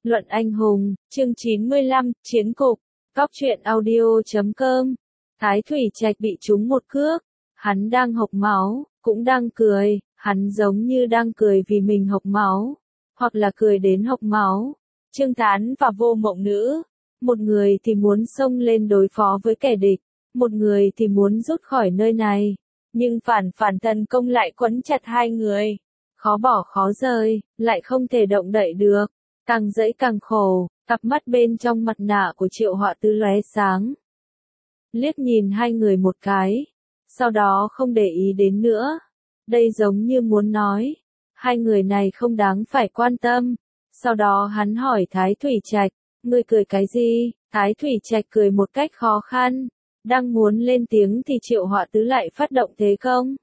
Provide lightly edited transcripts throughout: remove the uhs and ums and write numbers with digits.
Luận anh hùng, chương 95, chiến cục, Góc truyện audio.com. Thái Thủy Trạch bị trúng một cước, hắn đang hộc máu, cũng đang cười, hắn giống như đang cười vì mình hộc máu, hoặc là cười đến hộc máu. Trương Thán và Vô Mộng Nữ, một người thì muốn xông lên đối phó với kẻ địch, một người thì muốn rút khỏi nơi này, nhưng phản tấn công lại quấn chặt hai người, khó bỏ khó rời, lại không thể động đậy được. Càng dẫy càng khổ, cặp mắt bên trong mặt nạ của Triệu Họa Tư lóe sáng. Liếc nhìn hai người một cái, sau đó không để ý đến nữa. Đây giống như muốn nói, hai người này không đáng phải quan tâm. Sau đó hắn hỏi Thái Thủy Trạch, ngươi cười cái gì? Thái Thủy Trạch cười một cách khó khăn, đang muốn lên tiếng thì Triệu Họa Tư lại phát động thế công.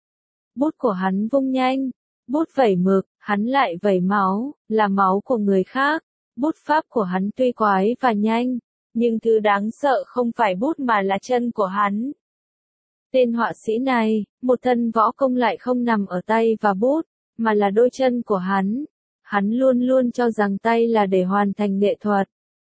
Bút của hắn vung nhanh, bút vẩy mực, hắn lại vẩy máu, là máu của người khác. Bút pháp của hắn tuy quái và nhanh, nhưng thứ đáng sợ không phải bút mà là chân của hắn. Tên họa sĩ này, một thân võ công lại không nằm ở tay và bút, mà là đôi chân của hắn. Hắn luôn luôn cho rằng tay là để hoàn thành nghệ thuật,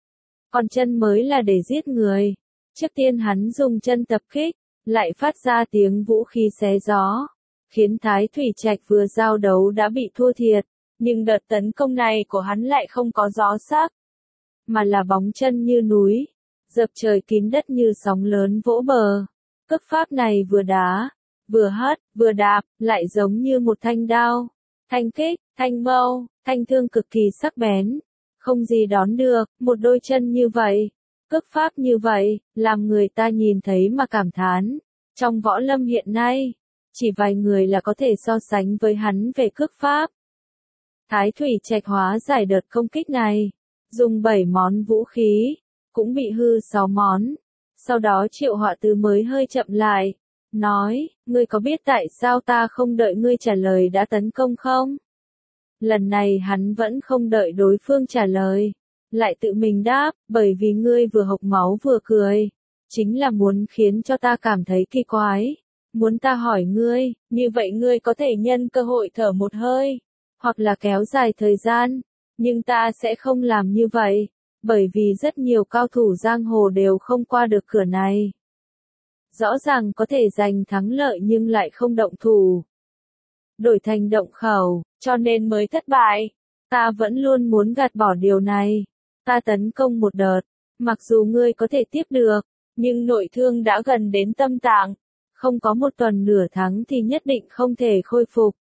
còn chân mới là để giết người. Trước tiên hắn dùng chân tập kích, lại phát ra tiếng vũ khí xé gió, khiến Thái Thủy Trạch vừa giao đấu đã bị thua thiệt, nhưng đợt tấn công này của hắn lại không có gió sắc, mà là bóng chân như núi, dập trời kín đất như sóng lớn vỗ bờ. Cước pháp này vừa đá, vừa hất, vừa đạp, lại giống như một thanh đao, thanh kích, thanh mâu, thanh thương cực kỳ sắc bén, không gì đón được. Một đôi chân như vậy, cước pháp như vậy, làm người ta nhìn thấy mà cảm thán. Trong võ lâm hiện nay, chỉ vài người là có thể so sánh với hắn về cước pháp. Thái Thủy Trạch hóa giải đợt công kích này, dùng 7 món vũ khí, cũng bị hư 6 món. Sau đó Triệu Họa Tư mới hơi chậm lại, nói, ngươi có biết tại sao ta không đợi ngươi trả lời đã tấn công không? Lần này hắn vẫn không đợi đối phương trả lời, lại tự mình đáp, bởi vì ngươi vừa hộc máu vừa cười, chính là muốn khiến cho ta cảm thấy kỳ quái. Muốn ta hỏi ngươi, như vậy ngươi có thể nhân cơ hội thở một hơi, hoặc là kéo dài thời gian, nhưng ta sẽ không làm như vậy, bởi vì rất nhiều cao thủ giang hồ đều không qua được cửa này. Rõ ràng có thể giành thắng lợi nhưng lại không động thủ, đổi thành động khẩu, cho nên mới thất bại. Ta vẫn luôn muốn gạt bỏ điều này. Ta tấn công một đợt, mặc dù ngươi có thể tiếp được, nhưng nội thương đã gần đến tâm tạng, không có một tuần nửa tháng thì nhất định không thể khôi phục.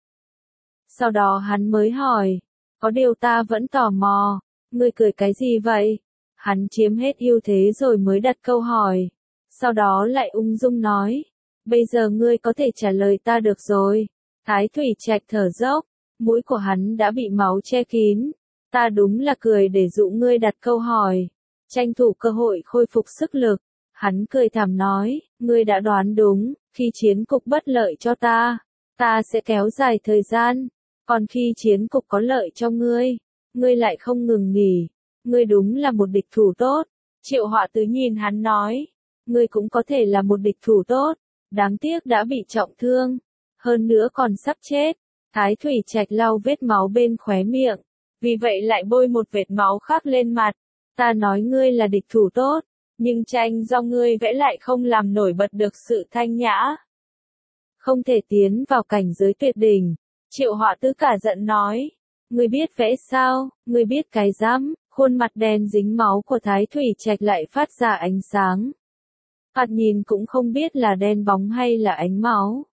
Sau đó hắn mới hỏi, có điều ta vẫn tò mò, ngươi cười cái gì vậy? Hắn chiếm hết ưu thế rồi mới đặt câu hỏi, sau đó lại ung dung nói, bây giờ ngươi có thể trả lời ta được rồi. Thái Thủy Trạch thở dốc, mũi của hắn đã bị máu che kín. Ta đúng là cười để dụ ngươi đặt câu hỏi, tranh thủ cơ hội khôi phục sức lực. Hắn cười thảm nói, ngươi đã đoán đúng, khi chiến cục bất lợi cho ta, ta sẽ kéo dài thời gian, còn khi chiến cục có lợi cho ngươi, ngươi lại không ngừng nghỉ. Ngươi đúng là một địch thủ tốt. Triệu Họa Tư nhìn hắn nói, ngươi cũng có thể là một địch thủ tốt, đáng tiếc đã bị trọng thương, hơn nữa còn sắp chết. Thái Thủy Trạch lau vết máu bên khóe miệng, vì vậy lại bôi một vệt máu khác lên mặt. Ta nói ngươi là địch thủ tốt, nhưng tranh do ngươi vẽ lại không làm nổi bật được sự thanh nhã, không thể tiến vào cảnh giới tuyệt đỉnh. Triệu Họa Tư cả giận nói, ngươi biết vẽ sao? Ngươi biết cái rắm? Khuôn mặt đen dính máu của Thái Thủy Trạch lại phát ra ánh sáng. Thoạt nhìn cũng không biết là đen bóng hay là ánh máu.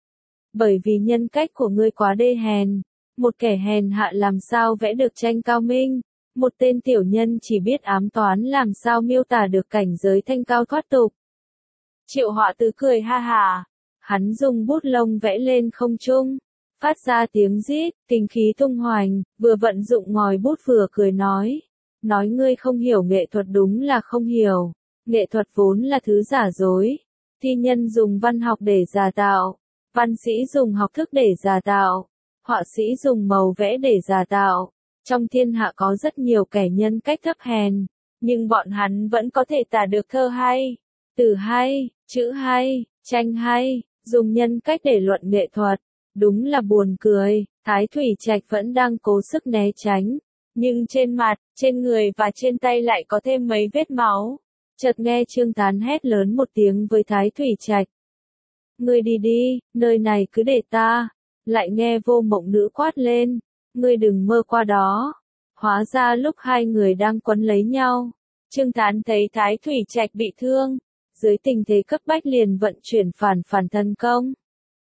Bởi vì nhân cách của ngươi quá đê hèn, một kẻ hèn hạ làm sao vẽ được tranh cao minh, một tên tiểu nhân chỉ biết ám toán làm sao miêu tả được cảnh giới thanh cao thoát tục. Triệu Họa Tư cười ha hả, hắn dùng bút lông vẽ lên không trung, phát ra tiếng rít, kinh khí tung hoành, vừa vận dụng ngòi bút vừa cười nói ngươi không hiểu nghệ thuật đúng là không hiểu, nghệ thuật vốn là thứ giả dối, thi nhân dùng văn học để giả tạo, văn sĩ dùng học thức để giả tạo, họa sĩ dùng màu vẽ để giả tạo. Trong thiên hạ có rất nhiều kẻ nhân cách thấp hèn, nhưng bọn hắn vẫn có thể tả được thơ hay, từ hay, chữ hay, tranh hay, dùng nhân cách để luận nghệ thuật. Đúng là buồn cười. Thái Thủy Trạch vẫn đang cố sức né tránh, nhưng trên mặt, trên người và trên tay lại có thêm mấy vết máu. Chợt nghe Trương Thán hét lớn một tiếng với Thái Thủy Trạch. Ngươi đi đi, nơi này cứ để ta. Lại nghe Vô Mộng Nữ quát lên. Ngươi đừng mơ qua đó. Hóa ra lúc hai người đang quấn lấy nhau, Trương Thán thấy Thái Thủy Trạch bị thương. Dưới tình thế cấp bách liền vận chuyển phản thân công.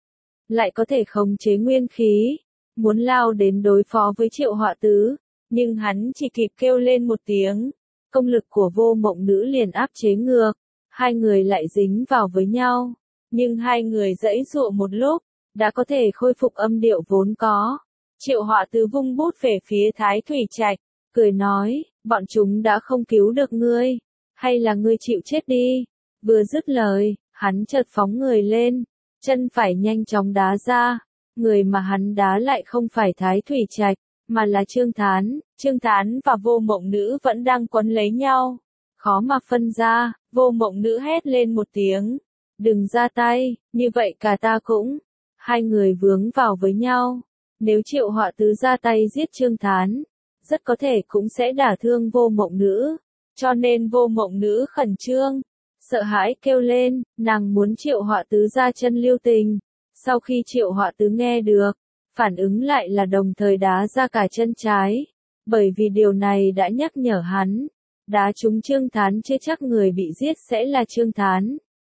Lại có thể khống chế nguyên khí. Muốn lao đến đối phó với Triệu Họa Tứ. Nhưng hắn chỉ kịp kêu lên một tiếng. Công lực của Vô Mộng Nữ liền áp chế ngược. Hai người lại dính vào với nhau. Nhưng hai người giãy giụa một lúc, đã có thể khôi phục âm điệu vốn có. Triệu Họa Tứ vung bút về phía Thái Thủy Trạch, cười nói, bọn chúng đã không cứu được ngươi, hay là ngươi chịu chết đi. Vừa dứt lời, hắn chợt phóng người lên, chân phải nhanh chóng đá ra. Người mà hắn đá lại không phải Thái Thủy Trạch, mà là Trương Thán. Trương Thán và Vô Mộng Nữ vẫn đang quấn lấy nhau, khó mà phân ra. Vô Mộng Nữ hét lên một tiếng. Đừng ra tay, như vậy cả ta cũng. Hai người vướng vào với nhau. Nếu Triệu Họa Tứ ra tay giết Trương Thán, rất có thể cũng sẽ đả thương Vô Mộng Nữ. Cho nên Vô Mộng Nữ khẩn trương, sợ hãi kêu lên, nàng muốn Triệu Họa Tứ ra chân lưu tình. Sau khi Triệu Họa Tứ nghe được, phản ứng lại là đồng thời đá ra cả chân trái. Bởi vì điều này đã nhắc nhở hắn, đá trúng Trương Thán chưa chắc người bị giết sẽ là Trương Thán.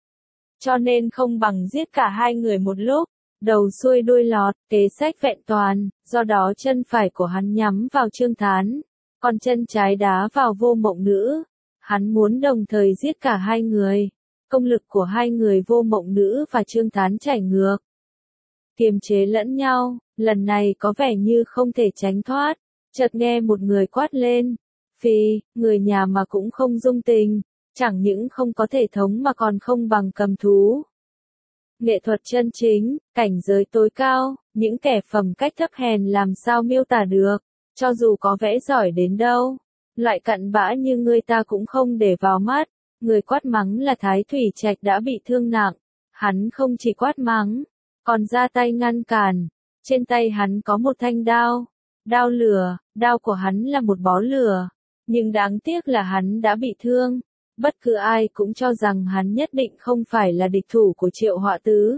Cho nên không bằng giết cả hai người một lúc, đầu xuôi đuôi lọt, kế sách vẹn toàn, do đó chân phải của hắn nhắm vào Trương Thán, còn chân trái đá vào Vô Mộng Nữ. Hắn muốn đồng thời giết cả hai người. Công lực của hai người Vô Mộng Nữ và Trương Thán chảy ngược, kiềm chế lẫn nhau, lần này có vẻ như không thể tránh thoát. Chợt nghe một người quát lên, Phi, người nhà mà cũng không dung tình. Chẳng những không có thể thống mà còn không bằng cầm thú. Nghệ thuật chân chính, cảnh giới tối cao, những kẻ phẩm cách thấp hèn làm sao miêu tả được, cho dù có vẽ giỏi đến đâu. Loại cặn bã như ngươi ta cũng không để vào mắt. Người quát mắng là Thái Thủy Trạch đã bị thương nặng. Hắn không chỉ quát mắng, còn ra tay ngăn cản. Trên tay hắn có một thanh đao. Đao lửa, đao của hắn là một bó lửa. Nhưng đáng tiếc là hắn đã bị thương. Bất cứ ai cũng cho rằng hắn nhất định không phải là địch thủ của Triệu Họa Tứ.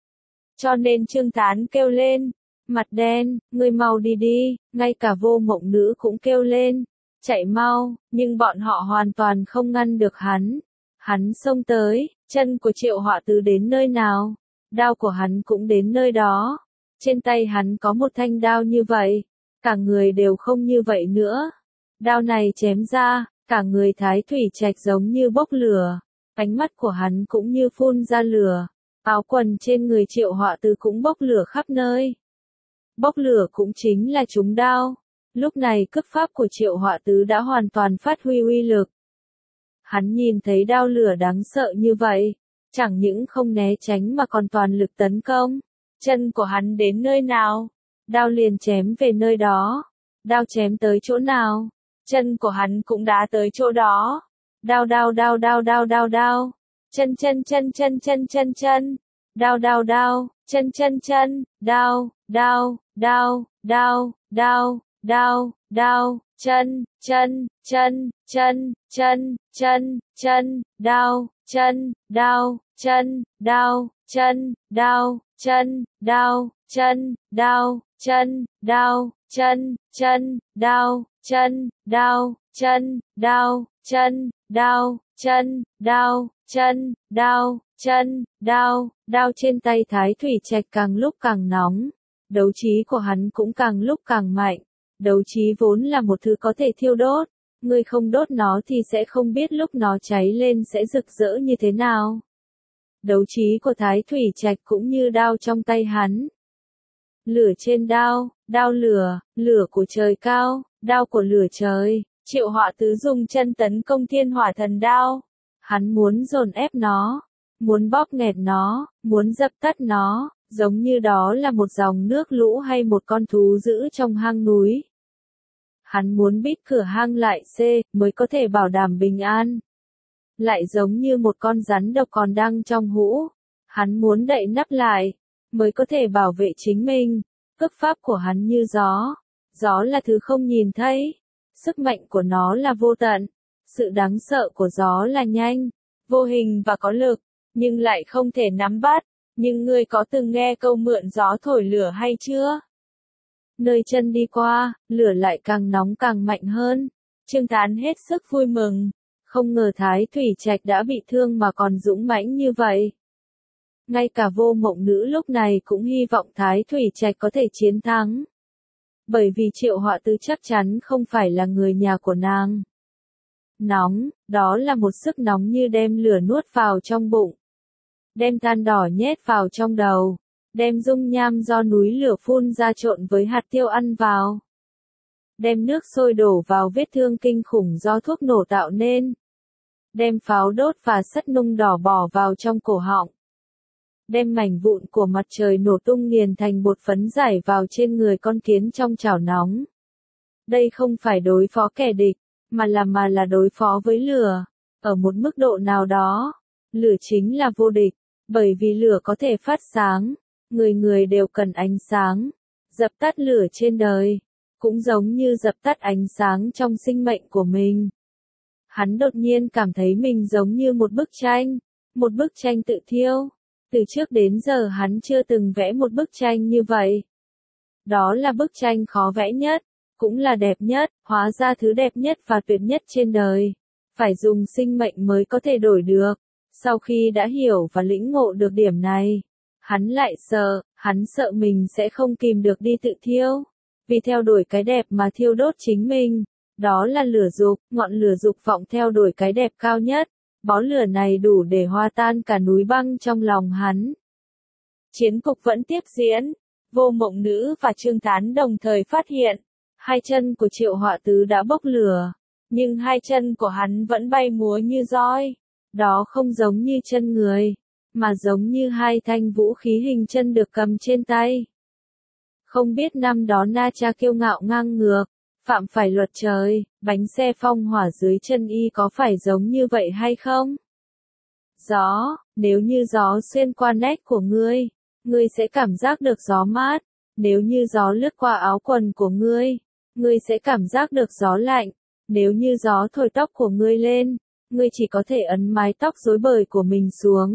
Cho nên Trương Thán kêu lên, mặt đen, ngươi mau đi đi, ngay cả Vô Mộng Nữ cũng kêu lên, chạy mau, nhưng bọn họ hoàn toàn không ngăn được hắn. Hắn xông tới, chân của Triệu Họa Tứ đến nơi nào, đao của hắn cũng đến nơi đó. Trên tay hắn có một thanh đao như vậy, cả người đều không như vậy nữa. Đao này chém ra, cả người Thái Thủy Trạch giống như bốc lửa, ánh mắt của hắn cũng như phun ra lửa, áo quần trên người Triệu Họa Tứ cũng bốc lửa khắp nơi. Bốc lửa cũng chính là trúng đao. Lúc này cước pháp của Triệu Họa Tứ đã hoàn toàn phát huy uy lực. Hắn nhìn thấy đao lửa đáng sợ như vậy, chẳng những không né tránh mà còn toàn lực tấn công. Chân của hắn đến nơi nào, đao liền chém về nơi đó. Đao chém tới chỗ nào, chân của hắn cũng đá tới chỗ đó. Đao đao đao đao đao đao đao. Chân chân chân chân chân chân chân. Đao đao đao, chân chân chân, đao, đao, đao, đao, đao, đao, đao, chân, chân, chân, chân, chân, chân, chân, đao, chân, đao, chân, đao, chân, đao, chân, đao, chân, đao, chân, đao, chân, chân, đao, chân, đao, chân, đao, chân, đao, chân, đao, chân, đao, chân, đao, đao trên tay Thái Thủy Trạch càng lúc càng nóng. Đấu trí của hắn cũng càng lúc càng mạnh. Đấu trí vốn là một thứ có thể thiêu đốt. Ngươi không đốt nó thì sẽ không biết lúc nó cháy lên sẽ rực rỡ như thế nào. Đấu trí của Thái Thủy Trạch cũng như đao trong tay hắn. Lửa trên đao, đao lửa, lửa của trời cao, đao của lửa trời. Triệu Họa Tứ dùng chân tấn công Thiên Hỏa Thần Đao. Hắn muốn dồn ép nó, muốn bóp nghẹt nó, muốn dập tắt nó, giống như đó là một dòng nước lũ hay một con thú dữ trong hang núi. Hắn muốn bít cửa hang lại mới có thể bảo đảm bình an. Lại giống như một con rắn độc còn đang trong hũ. Hắn muốn đậy nắp lại, mới có thể bảo vệ chính mình. Cước pháp của hắn như gió. Gió là thứ không nhìn thấy, Sức mạnh của nó là vô tận. Sự đáng sợ của gió là nhanh, vô hình và có lực, nhưng lại không thể nắm bắt. Nhưng ngươi có từng nghe câu mượn gió thổi lửa hay chưa? Nơi chân đi qua, lửa lại càng nóng càng mạnh hơn. Trương Thán hết sức vui mừng. Không ngờ Thái Thủy Trạch đã bị thương mà còn dũng mãnh như vậy. Ngay cả Vô Mộng Nữ lúc này cũng hy vọng Thái Thủy Trạch có thể chiến thắng. Bởi vì Triệu Họa Tứ chắc chắn không phải là người nhà của nàng. Nóng, đó là một sức nóng như đem lửa nuốt vào trong bụng. Đem than đỏ nhét vào trong đầu. Đem dung nham do núi lửa phun ra trộn với hạt tiêu ăn vào. Đem nước sôi đổ vào vết thương kinh khủng do thuốc nổ tạo nên. Đem pháo đốt và sắt nung đỏ bỏ vào trong cổ họng. Đem mảnh vụn của mặt trời nổ tung nghiền thành bột phấn rải vào trên người con kiến trong chảo nóng. Đây không phải đối phó kẻ địch, mà là đối phó với lửa. Ở một mức độ nào đó, lửa chính là vô địch, bởi vì lửa có thể phát sáng. Người người đều cần ánh sáng. Dập tắt lửa trên đời, cũng giống như dập tắt ánh sáng trong sinh mệnh của mình. Hắn đột nhiên cảm thấy mình giống như một bức tranh tự thiêu. Từ trước đến giờ hắn chưa từng vẽ một bức tranh như vậy. Đó là bức tranh khó vẽ nhất, cũng là đẹp nhất, hóa ra thứ đẹp nhất và tuyệt nhất trên đời. Phải dùng sinh mệnh mới có thể đổi được. Sau khi đã hiểu và lĩnh ngộ được điểm này, hắn lại hắn sợ mình sẽ không kìm được đi tự thiêu. Vì theo đuổi cái đẹp mà thiêu đốt chính mình. Đó là lửa dục, ngọn lửa dục vọng theo đuổi cái đẹp cao nhất. Bó lửa này đủ để hòa tan cả núi băng trong lòng hắn. Chiến cục vẫn tiếp diễn. Vô Mộng Nữ và Trương Thán đồng thời phát hiện. Hai chân của Triệu Họa Tứ đã bốc lửa. Nhưng hai chân của hắn vẫn bay múa như roi. Đó không giống như chân người, mà giống như hai thanh vũ khí hình chân được cầm trên tay. Không biết năm đó Na Cha kiêu ngạo ngang ngược, phạm phải luật trời, bánh xe phong hỏa dưới chân y có phải giống như vậy hay không? Gió, nếu như gió xuyên qua nách của ngươi sẽ cảm giác được gió mát. Nếu như gió lướt qua áo quần của ngươi sẽ cảm giác được gió lạnh. Nếu như gió thổi tóc của ngươi lên, ngươi chỉ có thể ấn mái tóc rối bời của mình xuống.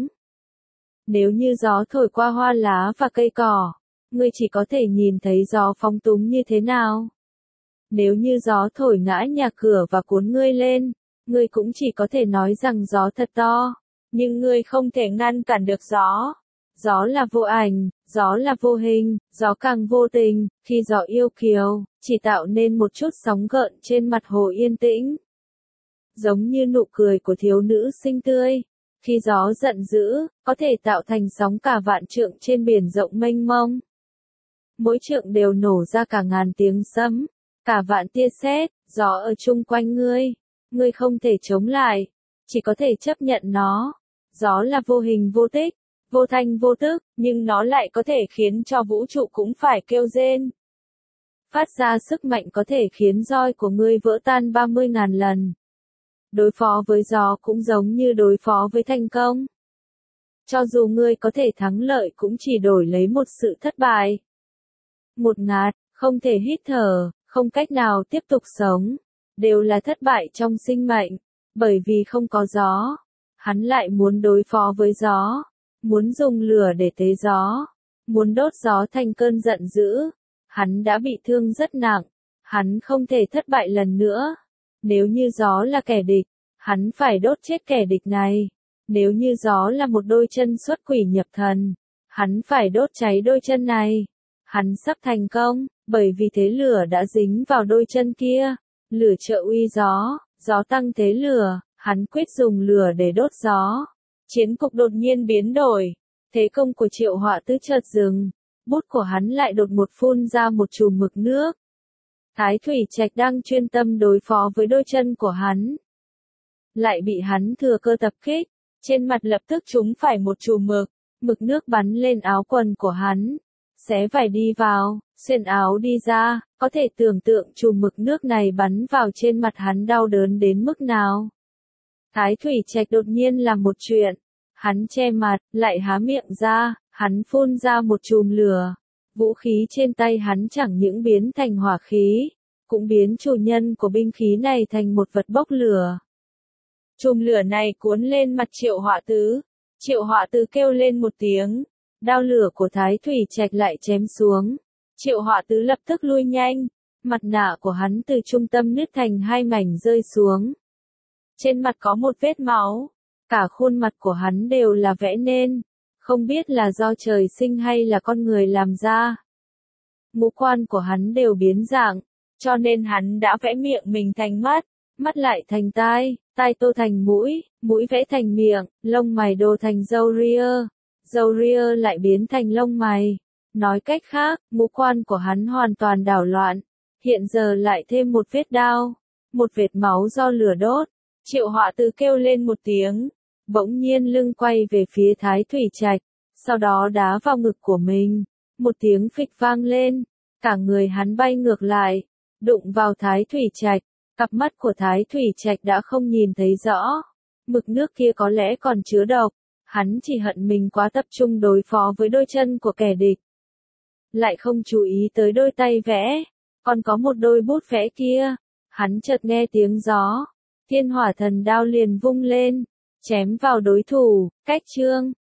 Nếu như gió thổi qua hoa lá và cây cỏ, ngươi chỉ có thể nhìn thấy gió phóng túng như thế nào. Nếu như gió thổi ngã nhà cửa và cuốn ngươi lên, ngươi cũng chỉ có thể nói rằng gió thật to, nhưng ngươi không thể ngăn cản được gió. Gió là vô ảnh, gió là vô hình, gió càng vô tình, khi gió yêu kiều, chỉ tạo nên một chút sóng gợn trên mặt hồ yên tĩnh. Giống như nụ cười của thiếu nữ xinh tươi, khi gió giận dữ, có thể tạo thành sóng cả vạn trượng trên biển rộng mênh mông. Mỗi trượng đều nổ ra cả ngàn tiếng sấm, cả vạn tia sét, gió ở chung quanh ngươi không thể chống lại, chỉ có thể chấp nhận nó. Gió là vô hình vô tích, vô thanh vô tức, nhưng nó lại có thể khiến cho vũ trụ cũng phải kêu rên. Phát ra sức mạnh có thể khiến roi của ngươi vỡ tan 30.000 lần. Đối phó với gió cũng giống như đối phó với thành công. Cho dù ngươi có thể thắng lợi cũng chỉ đổi lấy một sự thất bại. Một ngạt, không thể hít thở, không cách nào tiếp tục sống, đều là thất bại trong sinh mệnh, bởi vì không có gió. Hắn lại muốn đối phó với gió, muốn dùng lửa để tế gió, muốn đốt gió thành cơn giận dữ. Hắn đã bị thương rất nặng, hắn không thể thất bại lần nữa. Nếu như gió là kẻ địch, hắn phải đốt chết kẻ địch này. Nếu như gió là một đôi chân xuất quỷ nhập thần, hắn phải đốt cháy đôi chân này. Hắn sắp thành công, bởi vì thế lửa đã dính vào đôi chân kia. Lửa trợ uy gió, gió tăng thế lửa, hắn quyết dùng lửa để đốt gió. Chiến cục đột nhiên biến đổi, thế công của Triệu Họa Tứ chợt dừng, bút của hắn lại đột ngột phun ra một chùm mực nước. Thái Thủy Trạch đang chuyên tâm đối phó với đôi chân của hắn, lại bị hắn thừa cơ tập kích, trên mặt lập tức trúng phải một chùm mực nước bắn lên áo quần của hắn, xé vải đi vào, xuyên áo đi ra, có thể tưởng tượng chùm mực nước này bắn vào trên mặt hắn đau đớn đến mức nào. Thái Thủy Trạch đột nhiên làm một chuyện, hắn che mặt, lại há miệng ra, hắn phun ra một chùm lửa. Vũ khí trên tay hắn chẳng những biến thành hỏa khí, cũng biến chủ nhân của binh khí này thành một vật bốc lửa. Chùm lửa này cuốn lên mặt Triệu Họa Tứ. Triệu Họa Tứ kêu lên một tiếng, đao lửa của Thái Thủy Trạch lại chém xuống. Triệu Họa Tứ lập tức lui nhanh, mặt nạ của hắn từ trung tâm nứt thành hai mảnh rơi xuống. Trên mặt có một vết máu, cả khuôn mặt của hắn đều là vẽ nên, không biết là do trời sinh hay là con người làm ra. Ngũ quan của hắn đều biến dạng, cho nên hắn đã vẽ miệng mình thành mắt, mắt lại thành tai, tai tô thành mũi, mũi vẽ thành miệng, lông mày đồ thành râu ria lại biến thành lông mày. Nói cách khác, ngũ quan của hắn hoàn toàn đảo loạn, hiện giờ lại thêm một vết đao, một vệt máu do lửa đốt. Triệu Họa Tứ kêu lên một tiếng, bỗng nhiên lưng quay về phía Thái Thủy Trạch, sau đó đá vào ngực của mình, một tiếng phịch vang lên, cả người hắn bay ngược lại, đụng vào Thái Thủy Trạch, cặp mắt của Thái Thủy Trạch đã không nhìn thấy rõ, mực nước kia có lẽ còn chứa độc, hắn chỉ hận mình quá tập trung đối phó với đôi chân của kẻ địch, lại không chú ý tới đôi tay vẽ, còn có một đôi bút vẽ kia. Hắn chợt nghe tiếng gió, Thiên Hỏa Thần đao liền vung lên, chém vào đối thủ. Cách chương